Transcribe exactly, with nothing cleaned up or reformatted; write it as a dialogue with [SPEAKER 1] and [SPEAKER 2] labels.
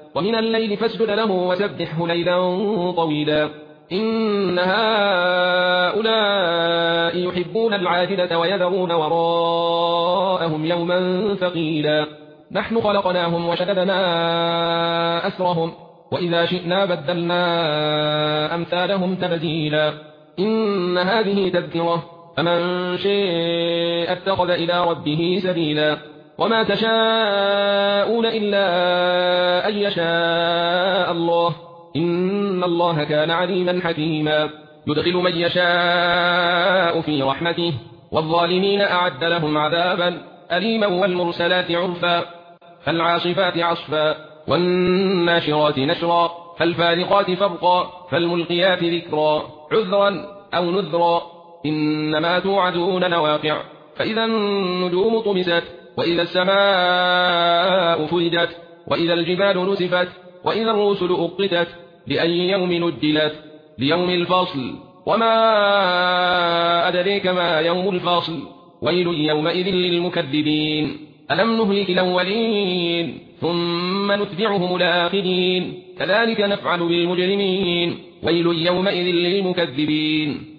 [SPEAKER 1] ومن الليل فاسجد له وسبحه ليلا طويلا إن هؤلاء يحبون العاجلة ويذرون وراءهم يوما ثقيلا نحن خلقناهم وشددنا أسرهم وإذا شئنا بدلنا أمثالهم تبديلا إن هذه تذكرة فمن شاء اتخذ إلى ربه سبيلا وما تشاءون إلا أن يشاء الله إن الله كان عليما حكيما يدخل من يشاء في رحمته والظالمين أعد لهم عذابا أليما والمرسلات عرفا فالعاصفات عصفا والناشرات نشرا فالفارقات فرقا فالملقيات ذكرا عذرا أو نذرا إنما توعدون لواقع فإذا النجوم طمست وإذا السماء فرجت وإذا الجبال نسفت وإذا الرسل أقتت لأي يوم نجلت ليوم الفصل وما أدريك ما يوم الفصل ويل يومئذ للمكذبين ألم نهلك الأولين ثم نتبعهم الآخرين كذلك نفعل بالمجرمين ويل يومئذ للمكذبين